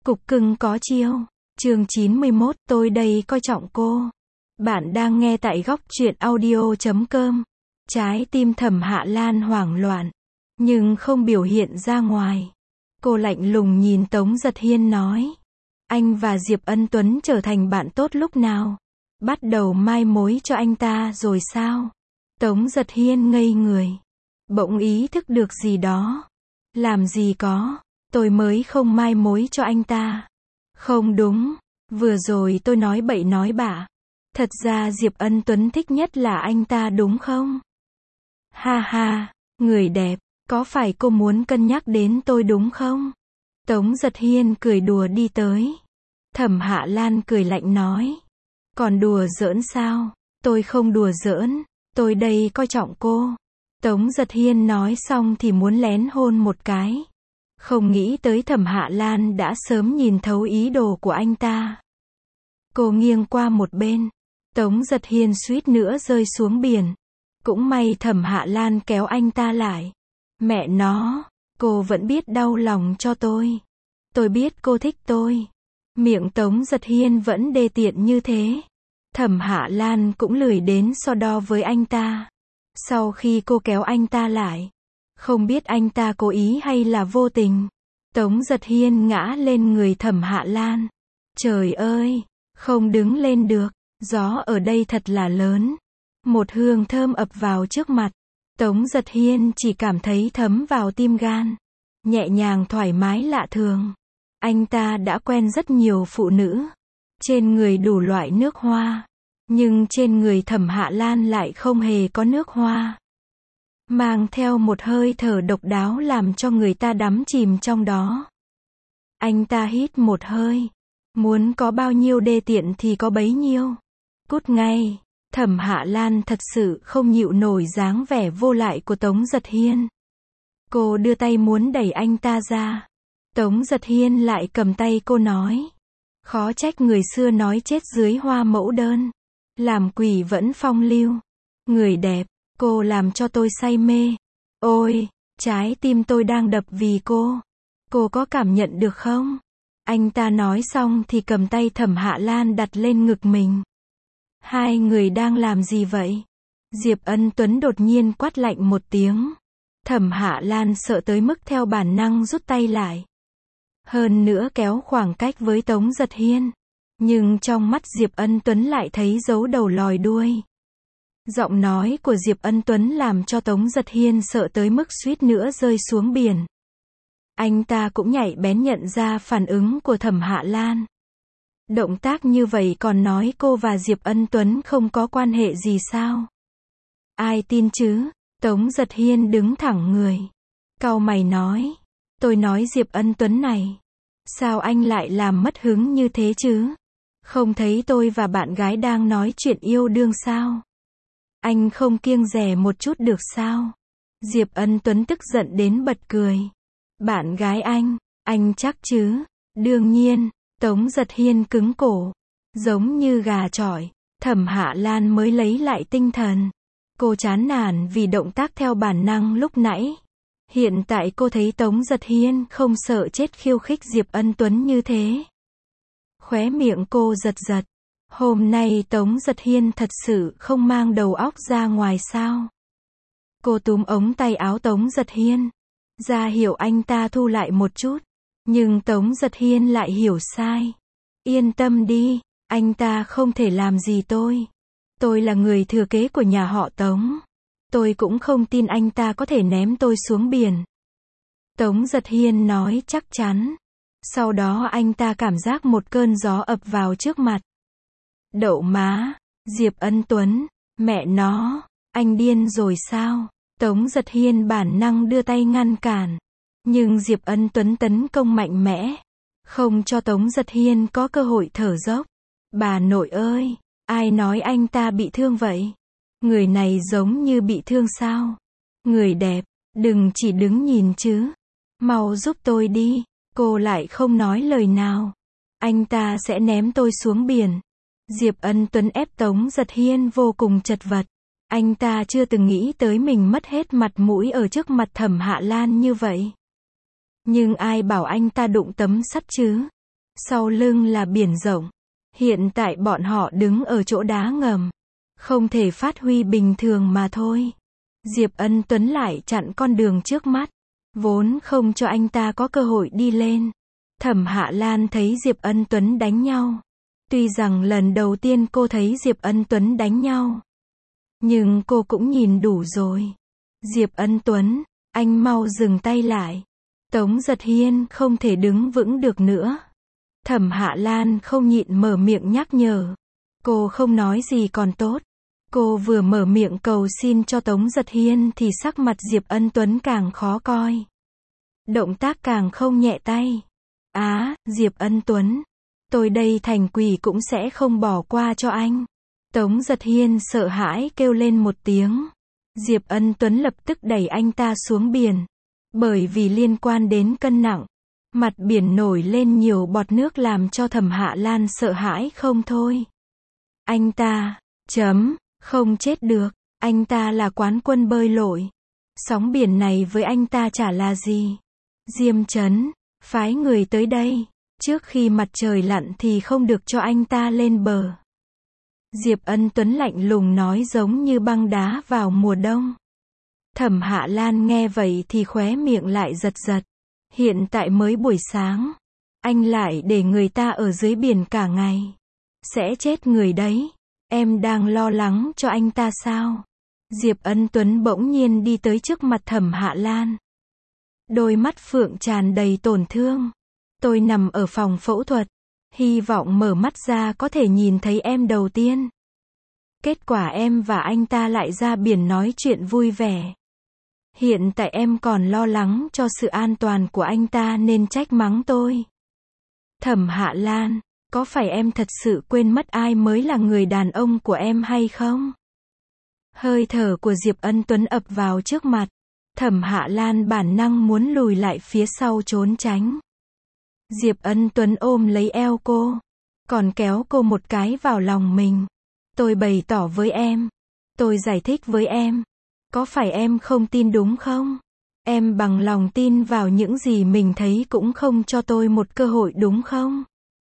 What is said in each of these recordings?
Cục cưng có chiêu. Chương 91, tôi đây coi trọng cô. Bạn đang nghe tại góc truyện audio.com. Trái tim Thẩm Hạ Lan hoảng loạn, nhưng không biểu hiện ra ngoài. Cô lạnh lùng nhìn Tống Giật Hiên nói. Anh và Diệp Ân Tuấn trở thành bạn tốt lúc nào? Bắt đầu mai mối cho anh ta rồi sao? Tống Giật Hiên ngây người. Bỗng ý thức được gì đó. Làm gì có, tôi mới không mai mối cho anh ta. Không đúng, vừa rồi tôi nói bậy nói bạ. Thật ra Diệp Ân Tuấn thích nhất là anh ta đúng không? Ha ha, người đẹp, có phải cô muốn cân nhắc đến tôi đúng không? Tống Giật Hiên cười đùa đi tới. Thẩm Hạ Lan cười lạnh nói. Còn đùa giỡn sao? Tôi không đùa giỡn, tôi đây coi trọng cô. Tống Giật Hiên nói xong thì muốn lén hôn một cái. Không nghĩ tới Thẩm Hạ Lan đã sớm nhìn thấu ý đồ của anh ta. Cô nghiêng qua một bên. Tống Giật Hiên suýt nữa rơi xuống biển. Cũng may Thẩm Hạ Lan kéo anh ta lại. Mẹ nó, cô vẫn biết đau lòng cho tôi. Tôi biết cô thích tôi. Miệng Tống Giật Hiên vẫn đê tiện như thế. Thẩm Hạ Lan cũng lười đến so đo với anh ta. Sau khi cô kéo anh ta lại, không biết anh ta cố ý hay là vô tình, Tống Giật Hiên ngã lên người Thẩm Hạ Lan. Trời ơi, không đứng lên được, gió ở đây thật là lớn. Một hương thơm ập vào trước mặt, Tống Giật Hiên chỉ cảm thấy thấm vào tim gan, nhẹ nhàng thoải mái lạ thường. Anh ta đã quen rất nhiều phụ nữ, trên người đủ loại nước hoa, nhưng trên người Thẩm Hạ Lan lại không hề có nước hoa. Mang theo một hơi thở độc đáo làm cho người ta đắm chìm trong đó. Anh ta hít một hơi. Muốn có bao nhiêu đê tiện thì có bấy nhiêu. Cút ngay. Thẩm Hạ Lan thật sự không nhịu nổi dáng vẻ vô lại của Tống Giật Hiên. Cô đưa tay muốn đẩy anh ta ra. Tống Giật Hiên lại cầm tay cô nói. Khó trách người xưa nói chết dưới hoa mẫu đơn. Làm quỷ vẫn phong lưu. Người đẹp, cô làm cho tôi say mê. Ôi, trái tim tôi đang đập vì cô. Cô có cảm nhận được không? Anh ta nói xong thì cầm tay Thẩm Hạ Lan đặt lên ngực mình. Hai người đang làm gì vậy? Diệp Ân Tuấn đột nhiên quát lạnh một tiếng. Thẩm Hạ Lan sợ tới mức theo bản năng rút tay lại. Hơn nữa kéo khoảng cách với Tống Giật Hiên. Nhưng trong mắt Diệp Ân Tuấn lại thấy dấu đầu lòi đuôi. Giọng nói của Diệp Ân Tuấn làm cho Tống Giật Hiên sợ tới mức suýt nữa rơi xuống biển. Anh ta cũng nhạy bén nhận ra phản ứng của Thẩm Hạ Lan. Động tác như vậy còn nói cô và Diệp Ân Tuấn không có quan hệ gì sao? Ai tin chứ? Tống Giật Hiên đứng thẳng người. Cau mày nói. Tôi nói Diệp Ân Tuấn này. Sao anh lại làm mất hứng như thế chứ? Không thấy tôi và bạn gái đang nói chuyện yêu đương sao? Anh không kiêng dè một chút được sao? Diệp Ân Tuấn tức giận đến bật cười. Bạn gái anh chắc chứ? Đương nhiên, Tống Giật Hiên cứng cổ. Giống như gà chọi, Thẩm Hạ Lan mới lấy lại tinh thần. Cô chán nản vì động tác theo bản năng lúc nãy. Hiện tại cô thấy Tống Giật Hiên không sợ chết khiêu khích Diệp Ân Tuấn như thế. Khóe miệng cô giật giật. Hôm nay Tống Giật Hiên thật sự không mang đầu óc ra ngoài sao? Cô túm ống tay áo Tống Giật Hiên, ra hiệu anh ta thu lại một chút. Nhưng Tống Giật Hiên lại hiểu sai. Yên tâm đi, anh ta không thể làm gì tôi. Tôi là người thừa kế của nhà họ Tống. Tôi cũng không tin anh ta có thể ném tôi xuống biển. Tống Giật Hiên nói chắc chắn. Sau đó anh ta cảm giác một cơn gió ập vào trước mặt. Đậu má, Diệp Ân Tuấn, mẹ nó, anh điên rồi sao? Tống Giật Hiên bản năng đưa tay ngăn cản. Nhưng Diệp Ân Tuấn tấn công mạnh mẽ. Không cho Tống Giật Hiên có cơ hội thở dốc. Bà nội ơi, ai nói anh ta bị thương vậy? Người này giống như bị thương sao? Người đẹp, đừng chỉ đứng nhìn chứ. Mau giúp tôi đi. Cô lại không nói lời nào. Anh ta sẽ ném tôi xuống biển. Diệp Ân Tuấn ép Tống Giật Hiên vô cùng chật vật. Anh ta chưa từng nghĩ tới mình mất hết mặt mũi ở trước mặt Thẩm Hạ Lan như vậy. Nhưng ai bảo anh ta đụng tấm sắt chứ? Sau lưng là biển rộng. Hiện tại bọn họ đứng ở chỗ đá ngầm. Không thể phát huy bình thường mà thôi. Diệp Ân Tuấn lại chặn con đường trước mắt. Vốn không cho anh ta có cơ hội đi lên. Thẩm Hạ Lan thấy Diệp Ân Tuấn đánh nhau. Tuy rằng lần đầu tiên cô thấy Diệp Ân Tuấn đánh nhau. Nhưng cô cũng nhìn đủ rồi. Diệp Ân Tuấn, anh mau dừng tay lại. Tống Giật Hiên không thể đứng vững được nữa. Thẩm Hạ Lan không nhịn mở miệng nhắc nhở. Cô không nói gì còn tốt. Cô vừa mở miệng cầu xin cho Tống Giật Hiên thì sắc mặt Diệp Ân Tuấn càng khó coi. Động tác càng không nhẹ tay. Diệp Ân Tuấn. Tôi đây thành quỷ cũng sẽ không bỏ qua cho anh. Tống Giật Hiên sợ hãi kêu lên một tiếng. Diệp Ân Tuấn lập tức đẩy anh ta xuống biển. Bởi vì liên quan đến cân nặng. Mặt biển nổi lên nhiều bọt nước làm cho Thẩm Hạ Lan sợ hãi không thôi. Anh ta, không chết được. Anh ta là quán quân bơi lội. Sóng biển này với anh ta chả là gì. Diêm Trấn, phái người tới đây. Trước khi mặt trời lặn thì không được cho anh ta lên bờ. Diệp Ân Tuấn lạnh lùng nói giống như băng đá vào mùa đông. Thẩm Hạ Lan nghe vậy thì khóe miệng lại giật giật. Hiện tại mới buổi sáng. Anh lại để người ta ở dưới biển cả ngày. Sẽ chết người đấy. Em đang lo lắng cho anh ta sao? Diệp Ân Tuấn bỗng nhiên đi tới trước mặt Thẩm Hạ Lan. Đôi mắt phượng tràn đầy tổn thương. Tôi nằm ở phòng phẫu thuật. Hy vọng mở mắt ra có thể nhìn thấy em đầu tiên. Kết quả em và anh ta lại ra biển nói chuyện vui vẻ. Hiện tại em còn lo lắng cho sự an toàn của anh ta nên trách mắng tôi. Thẩm Hạ Lan, có phải em thật sự quên mất ai mới là người đàn ông của em hay không? Hơi thở của Diệp Ân Tuấn ập vào trước mặt. Thẩm Hạ Lan bản năng muốn lùi lại phía sau trốn tránh. Diệp Ân Tuấn ôm lấy eo cô. Còn kéo cô một cái vào lòng mình. Tôi bày tỏ với em. Tôi giải thích với em. Có phải em không tin đúng không? Em bằng lòng tin vào những gì mình thấy cũng không cho tôi một cơ hội đúng không?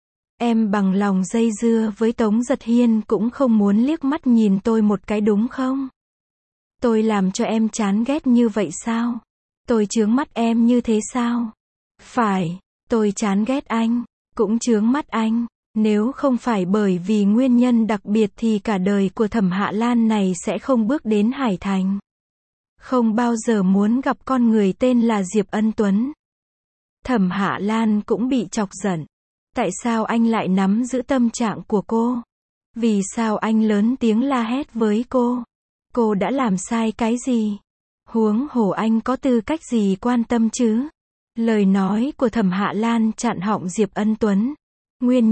Em bằng lòng dây dưa với Tống Giật Hiên cũng không muốn liếc mắt nhìn tôi một cái đúng không? Tôi làm cho em chán ghét như vậy sao? Tôi chướng mắt em như thế sao? Phải, tôi chán ghét anh, cũng chướng mắt anh. Nếu không phải bởi vì nguyên nhân đặc biệt thì cả đời của Thẩm Hạ Lan này sẽ không bước đến Hải Thành. Không bao giờ muốn gặp con người tên là Diệp Ân Tuấn. Thẩm Hạ Lan cũng bị chọc giận. Tại sao anh lại nắm giữ tâm trạng của cô? Vì sao anh lớn tiếng la hét với cô? Cô đã làm sai cái gì? Huống hồ anh có tư cách gì quan tâm chứ? Lời nói của Thẩm Hạ Lan chặn họng Diệp Ân Tuấn. Nguyên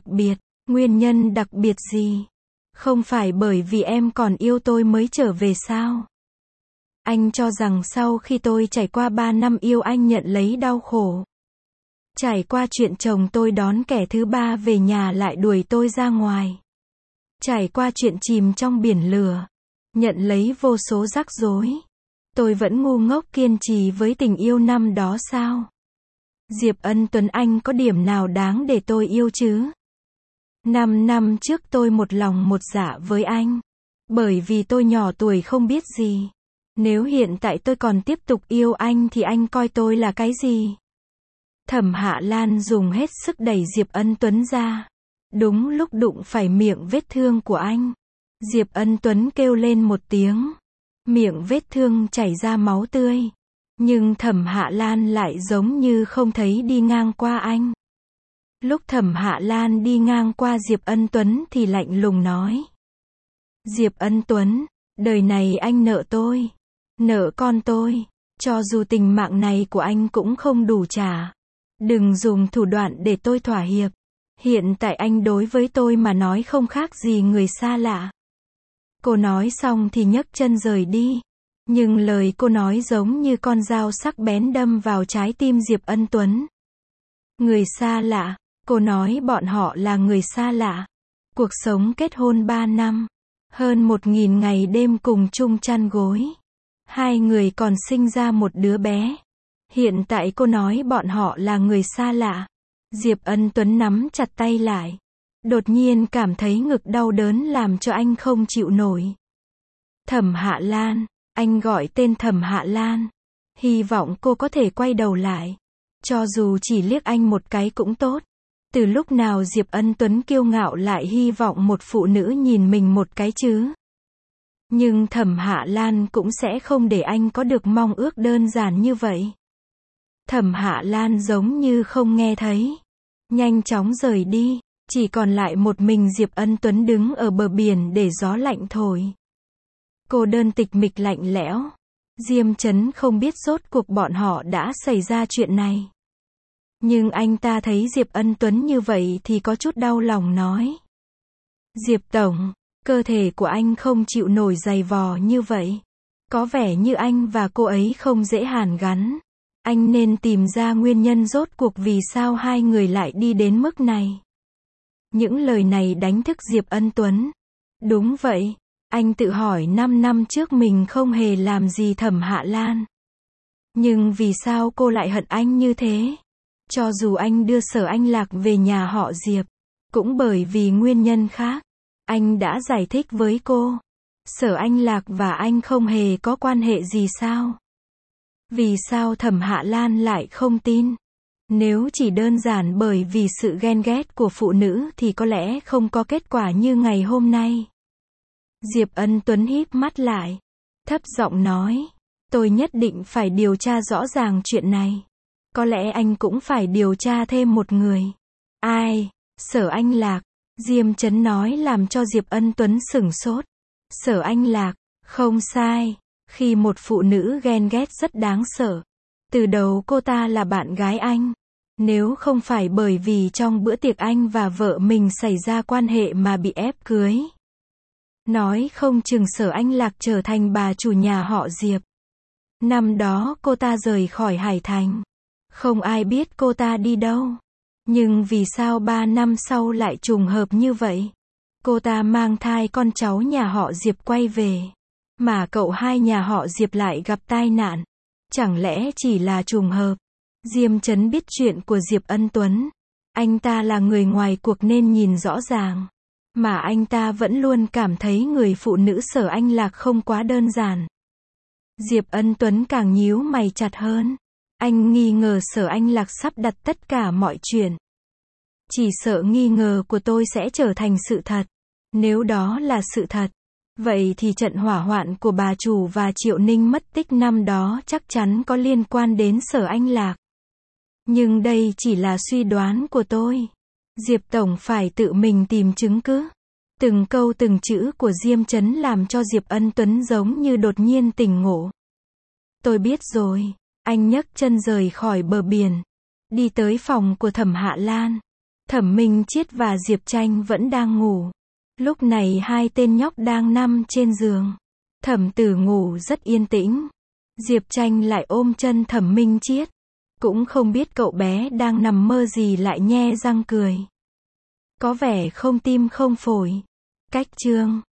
nhân đặc biệt gì? Không phải bởi vì em còn yêu tôi mới trở về sao? Anh cho rằng sau khi tôi trải qua 3 năm yêu anh nhận lấy đau khổ. Trải qua chuyện chồng tôi đón kẻ thứ ba về nhà lại đuổi tôi ra ngoài. Trải qua chuyện chìm trong biển lửa. Nhận lấy vô số rắc rối. Tôi vẫn ngu ngốc kiên trì với tình yêu năm đó sao? Diệp Ân Tuấn anh có điểm nào đáng để tôi yêu chứ? 5 năm trước tôi một lòng một dạ với anh. Bởi vì tôi nhỏ tuổi không biết gì. Nếu hiện tại tôi còn tiếp tục yêu anh thì anh coi tôi là cái gì? Thẩm Hạ Lan dùng hết sức đẩy Diệp Ân Tuấn ra. Đúng lúc đụng phải miệng vết thương của anh. Diệp Ân Tuấn kêu lên một tiếng. Miệng vết thương chảy ra máu tươi. Nhưng Thẩm Hạ Lan lại giống như không thấy đi ngang qua anh. Lúc Thẩm Hạ Lan đi ngang qua Diệp Ân Tuấn thì lạnh lùng nói. Diệp Ân Tuấn, đời này anh nợ tôi. Nợ con tôi. Cho dù tình mạng này của anh cũng không đủ trả. Đừng dùng thủ đoạn để tôi thỏa hiệp. Hiện tại anh đối với tôi mà nói không khác gì người xa lạ. Cô nói xong thì nhấc chân rời đi. Nhưng lời cô nói giống như con dao sắc bén đâm vào trái tim Diệp Ân Tuấn. Người xa lạ. Cô nói bọn họ là người xa lạ. Cuộc sống kết hôn 3 năm. Hơn 1000 ngày đêm cùng chung chăn gối. 2 người còn sinh ra một đứa bé. Hiện tại cô nói bọn họ là người xa lạ. Diệp Ân Tuấn nắm chặt tay lại. Đột nhiên cảm thấy ngực đau đớn làm cho anh không chịu nổi. Thẩm Hạ Lan, anh gọi tên Thẩm Hạ Lan. Hy vọng cô có thể quay đầu lại. Cho dù chỉ liếc anh một cái cũng tốt. Từ lúc nào Diệp Ân Tuấn kiêu ngạo lại hy vọng một phụ nữ nhìn mình một cái chứ? Nhưng Thẩm Hạ Lan cũng sẽ không để anh có được mong ước đơn giản như vậy. Thẩm Hạ Lan giống như không nghe thấy. Nhanh chóng rời đi. Chỉ còn lại một mình Diệp Ân Tuấn đứng ở bờ biển để gió lạnh thổi. Cô đơn tịch mịch lạnh lẽo. Diêm Chấn không biết rốt cuộc bọn họ đã xảy ra chuyện này. Nhưng anh ta thấy Diệp Ân Tuấn như vậy thì có chút đau lòng nói. Diệp Tổng, cơ thể của anh không chịu nổi dày vò như vậy. Có vẻ như anh và cô ấy không dễ hàn gắn. Anh nên tìm ra nguyên nhân rốt cuộc vì sao hai người lại đi đến mức này. Những lời này đánh thức Diệp Ân Tuấn. Đúng vậy, anh tự hỏi 5 năm trước mình không hề làm gì Thẩm Hạ Lan. Nhưng vì sao cô lại hận anh như thế? Cho dù anh đưa Sở Anh Lạc về nhà họ Diệp, cũng bởi vì nguyên nhân khác. Anh đã giải thích với cô. Sở Anh Lạc và anh không hề có quan hệ gì sao? Vì sao Thẩm Hạ Lan lại không tin? Nếu chỉ đơn giản bởi vì sự ghen ghét của phụ nữ thì có lẽ không có kết quả như ngày hôm nay. Diệp Ân Tuấn híp mắt lại. Thấp giọng nói. Tôi nhất định phải điều tra rõ ràng chuyện này. Có lẽ anh cũng phải điều tra thêm một người. Ai? Sở Anh Lạc. Diêm Chấn nói làm cho Diệp Ân Tuấn sửng sốt. Sở Anh Lạc. Không sai. Khi một phụ nữ ghen ghét rất đáng sợ. Từ đầu cô ta là bạn gái anh. Nếu không phải bởi vì trong bữa tiệc anh và vợ mình xảy ra quan hệ mà bị ép cưới. Nói không chừng Sở Anh Lạc trở thành bà chủ nhà họ Diệp. Năm đó cô ta rời khỏi Hải Thành. Không ai biết cô ta đi đâu. Nhưng vì sao 3 năm sau lại trùng hợp như vậy? Cô ta mang thai con cháu nhà họ Diệp quay về. Mà cậu hai nhà họ Diệp lại gặp tai nạn. Chẳng lẽ chỉ là trùng hợp? Diêm Chấn biết chuyện của Diệp Ân Tuấn. Anh ta là người ngoài cuộc nên nhìn rõ ràng. Mà anh ta vẫn luôn cảm thấy người phụ nữ Sở Anh Lạc không quá đơn giản. Diệp Ân Tuấn càng nhíu mày chặt hơn. Anh nghi ngờ Sở Anh Lạc sắp đặt tất cả mọi chuyện. Chỉ sợ nghi ngờ của tôi sẽ trở thành sự thật. Nếu đó là sự thật, vậy thì trận hỏa hoạn của bà chủ và Triệu Ninh mất tích năm đó chắc chắn có liên quan đến Sở Anh Lạc. Nhưng đây chỉ là suy đoán của tôi. Diệp Tổng phải tự mình tìm chứng cứ. Từng câu từng chữ của Diêm Chấn làm cho Diệp Ân Tuấn giống như đột nhiên tỉnh ngộ. Tôi biết rồi. Anh nhấc chân rời khỏi bờ biển. Đi tới phòng của Thẩm Hạ Lan. Thẩm Minh Chiết và Diệp Tranh vẫn đang ngủ. Lúc này hai tên nhóc đang nằm trên giường. Thẩm Tử ngủ rất yên tĩnh. Diệp Tranh lại ôm chân Thẩm Minh Chiết. Cũng không biết cậu bé đang nằm mơ gì lại nhe răng cười. Có vẻ không tim không phổi. Cách chương